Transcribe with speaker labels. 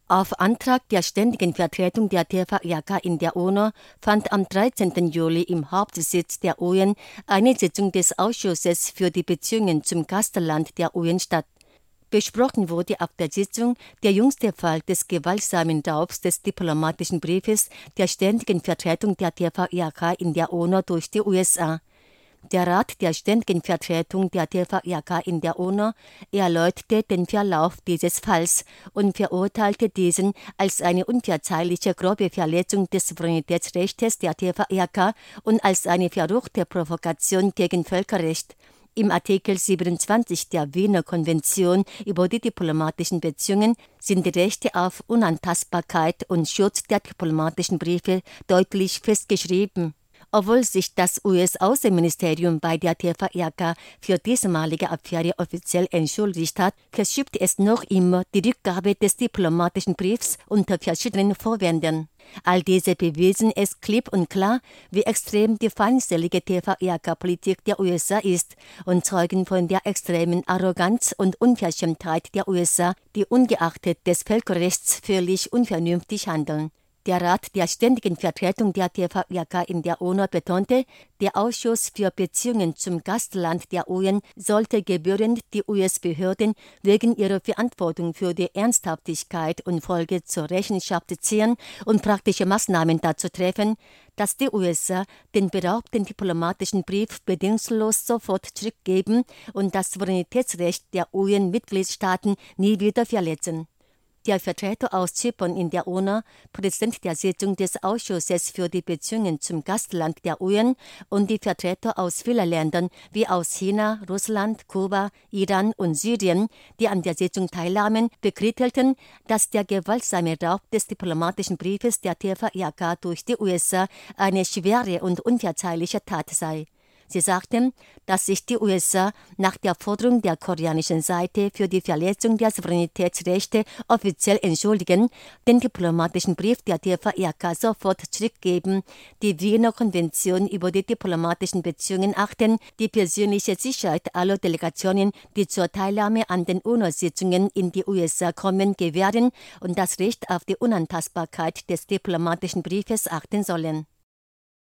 Speaker 1: Auf Antrag der Ständigen Vertretung der TVRK in der UNO fand am 13. Juli im Hauptsitz der UN eine Sitzung des Ausschusses für die Beziehungen zum Gastland der UN statt. Besprochen wurde auf der Sitzung der jüngste Fall des gewaltsamen Raubs des diplomatischen Briefes der Ständigen Vertretung der TVRK in der UNO durch die USA. Der Rat der Ständigen Vertretung der TVRK in der UNO erläuterte den Verlauf dieses Falls und verurteilte diesen als eine unverzeihliche grobe Verletzung des Souveränitätsrechts der TVRK und als eine verruchte Provokation gegen Völkerrecht. Im Artikel 27 der Wiener Konvention über die diplomatischen Beziehungen sind die Rechte auf Unantastbarkeit und Schutz der diplomatischen Briefe deutlich festgeschrieben. Obwohl sich das US-Außenministerium bei der TVRK für diesmalige Affäre offiziell entschuldigt hat, verschiebt es noch immer die Rückgabe des diplomatischen Briefs unter verschiedenen Vorwänden. All diese bewiesen es klipp und klar, wie extrem die feindselige TVRK-Politik der USA ist und zeugen von der extremen Arroganz und Unverschämtheit der USA, die ungeachtet des Völkerrechts völlig unvernünftig handeln. Der Rat der Ständigen Vertretung der TVRK in der UNO betonte, der Ausschuss für Beziehungen zum Gastland der UN sollte gebührend die US-Behörden wegen ihrer Verantwortung für die Ernsthaftigkeit und Folge zur Rechenschaft ziehen und praktische Maßnahmen dazu treffen, dass die USA den beraubten diplomatischen Brief bedingungslos sofort zurückgeben und das Souveränitätsrecht der UN-Mitgliedstaaten nie wieder verletzen. Der Vertreter aus Zypern in der UNO, Präsident der Sitzung des Ausschusses für die Beziehungen zum Gastland der UN und die Vertreter aus vielen Ländern wie aus China, Russland, Kuba, Iran und Syrien, die an der Sitzung teilnahmen, bekrittelten, dass der gewaltsame Raub des diplomatischen Briefes der TVRK durch die USA eine schwere und unverzeihliche Tat sei. Sie sagten, dass sich die USA nach der Forderung der koreanischen Seite für die Verletzung der Souveränitätsrechte offiziell entschuldigen, den diplomatischen Brief der TVRK sofort zurückgeben, die Wiener Konvention über die diplomatischen Beziehungen achten, die persönliche Sicherheit aller Delegationen, die zur Teilnahme an den UNO-Sitzungen in die USA kommen, gewähren und das Recht auf die Unantastbarkeit des diplomatischen Briefes achten sollen.